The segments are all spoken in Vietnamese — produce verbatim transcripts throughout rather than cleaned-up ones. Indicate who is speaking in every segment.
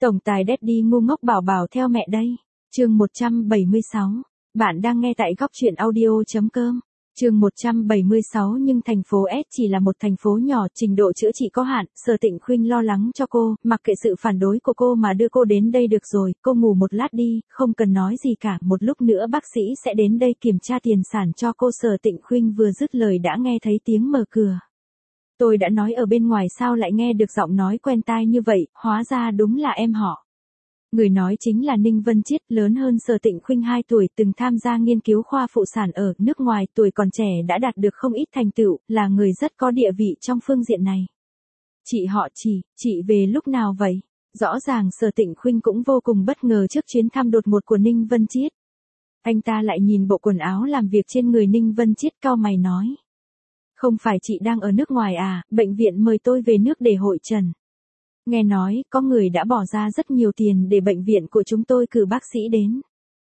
Speaker 1: Tổng tài Daddy ngu ngốc bảo bảo theo mẹ đây. Chương một trăm bảy mươi sáu. Bạn đang nghe tại góc truyện audio chấm com. Chương một trăm bảy mươi sáu. Nhưng thành phố S chỉ là một thành phố nhỏ, trình độ chữa trị có hạn, Sở Tịnh Khuynh lo lắng cho cô, mặc kệ sự phản đối của cô mà đưa cô đến đây được rồi, cô ngủ một lát đi, không cần nói gì cả, một lúc nữa bác sĩ sẽ đến đây kiểm tra tiền sản cho cô. Sở Tịnh Khuynh vừa dứt lời đã nghe thấy tiếng mở cửa. Tôi đã nói ở bên ngoài sao lại nghe được giọng nói quen tai như vậy, hóa ra đúng là em họ. Người nói chính là Ninh Vân Chiết, lớn hơn Sở Tịnh Khuynh hai tuổi, từng tham gia nghiên cứu khoa phụ sản ở nước ngoài, tuổi còn trẻ đã đạt được không ít thành tựu, là người rất có địa vị trong phương diện này. Chị họ chỉ, chị về lúc nào vậy? Rõ ràng Sở Tịnh Khuynh cũng vô cùng bất ngờ trước chuyến thăm đột ngột của Ninh Vân Chiết. Anh ta lại nhìn bộ quần áo làm việc trên người Ninh Vân Chiết, cau mày nói. Không phải chị đang ở nước ngoài à, bệnh viện mời tôi về nước để hội trần. Nghe nói, có người đã bỏ ra rất nhiều tiền để bệnh viện của chúng tôi cử bác sĩ đến.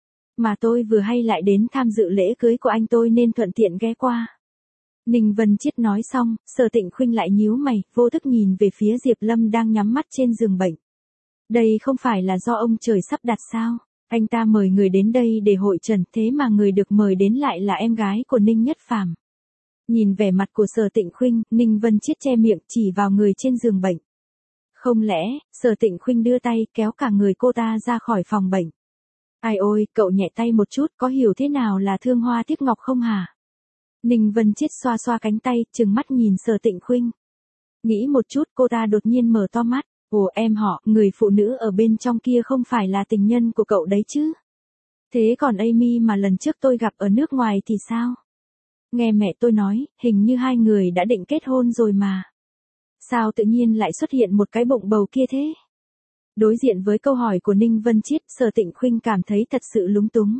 Speaker 1: Mà tôi vừa hay lại đến tham dự lễ cưới của anh tôi nên thuận tiện ghé qua. Ninh Vân Chiết nói xong, Sở Tịnh Khuynh lại nhíu mày, vô thức nhìn về phía Diệp Lâm đang nhắm mắt trên giường bệnh. Đây không phải là do ông trời sắp đặt sao? Anh ta mời người đến đây để hội trần, thế mà người được mời đến lại là em gái của Ninh Nhất Phàm. Nhìn vẻ mặt của Sở Tịnh Khuynh, Ninh Vân Chiết che miệng chỉ vào người trên giường bệnh. Không lẽ, Sở Tịnh Khuynh đưa tay kéo cả người cô ta ra khỏi phòng bệnh. Ai ôi, cậu nhẹ tay một chút, có hiểu thế nào là thương hoa tiếc ngọc không hả? Ninh Vân Chiết xoa xoa cánh tay, trừng mắt nhìn Sở Tịnh Khuynh. Nghĩ một chút, cô ta đột nhiên mở to mắt. Ồ, em họ, người phụ nữ ở bên trong kia không phải là tình nhân của cậu đấy chứ? Thế còn Amy mà lần trước tôi gặp ở nước ngoài thì sao? Nghe mẹ tôi nói, hình như hai người đã định kết hôn rồi mà. Sao tự nhiên lại xuất hiện một cái bụng bầu kia thế? Đối diện với câu hỏi của Ninh Vân Chiết, Sở Tịnh Khuynh cảm thấy thật sự lúng túng.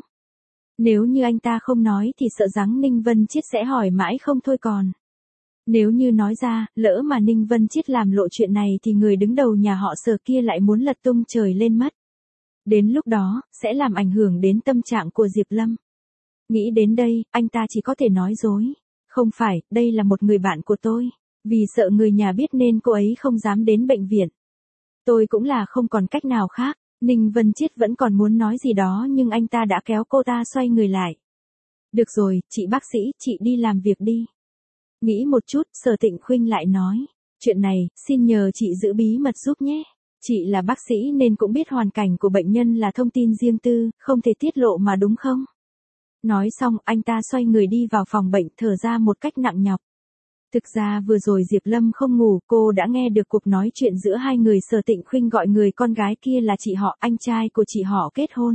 Speaker 1: Nếu như anh ta không nói thì sợ rằng Ninh Vân Chiết sẽ hỏi mãi không thôi còn. Nếu như nói ra, lỡ mà Ninh Vân Chiết làm lộ chuyện này thì người đứng đầu nhà họ Sở kia lại muốn lật tung trời lên mất. Đến lúc đó, sẽ làm ảnh hưởng đến tâm trạng của Diệp Lâm. Nghĩ đến đây, anh ta chỉ có thể nói dối. Không phải, đây là một người bạn của tôi. Vì sợ người nhà biết nên cô ấy không dám đến bệnh viện. Tôi cũng là không còn cách nào khác. Ninh Vân Chiết vẫn còn muốn nói gì đó nhưng anh ta đã kéo cô ta xoay người lại. Được rồi, chị bác sĩ, chị đi làm việc đi. Nghĩ một chút, Sở Tịnh Khuynh lại nói. Chuyện này, xin nhờ chị giữ bí mật giúp nhé. Chị là bác sĩ nên cũng biết hoàn cảnh của bệnh nhân là thông tin riêng tư, không thể tiết lộ mà đúng không? Nói xong, anh ta xoay người đi vào phòng bệnh, thở ra một cách nặng nhọc. Thực ra vừa rồi Diệp Lâm không ngủ, cô đã nghe được cuộc nói chuyện giữa hai người. Sở Tịnh Khuynh gọi người con gái kia là chị họ, anh trai của chị họ kết hôn.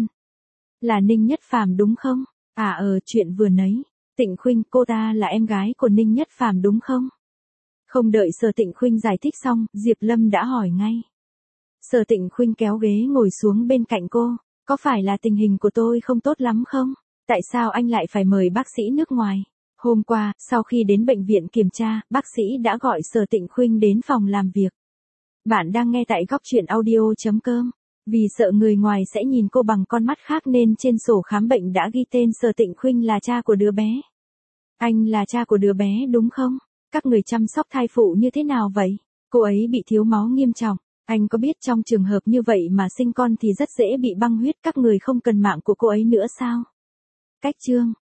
Speaker 1: Là Ninh Nhất Phàm đúng không? À ờ, chuyện vừa nấy. Tịnh Khuynh, cô ta là em gái của Ninh Nhất Phàm đúng không? Không đợi Sở Tịnh Khuynh giải thích xong, Diệp Lâm đã hỏi ngay. Sở Tịnh Khuynh kéo ghế ngồi xuống bên cạnh cô. Có phải là tình hình của tôi không tốt lắm không? Tại sao anh lại phải mời bác sĩ nước ngoài? Hôm qua, sau khi đến bệnh viện kiểm tra, bác sĩ đã gọi Sở Tịnh Khuynh đến phòng làm việc. Bạn đang nghe tại góc truyện audio chấm com. Vì sợ người ngoài sẽ nhìn cô bằng con mắt khác nên trên sổ khám bệnh đã ghi tên Sở Tịnh Khuynh là cha của đứa bé. Anh là cha của đứa bé đúng không? Các người chăm sóc thai phụ như thế nào vậy? Cô ấy bị thiếu máu nghiêm trọng. Anh có biết trong trường hợp như vậy mà sinh con thì rất dễ bị băng huyết, các người không cần mạng của cô ấy nữa sao? Cách chương.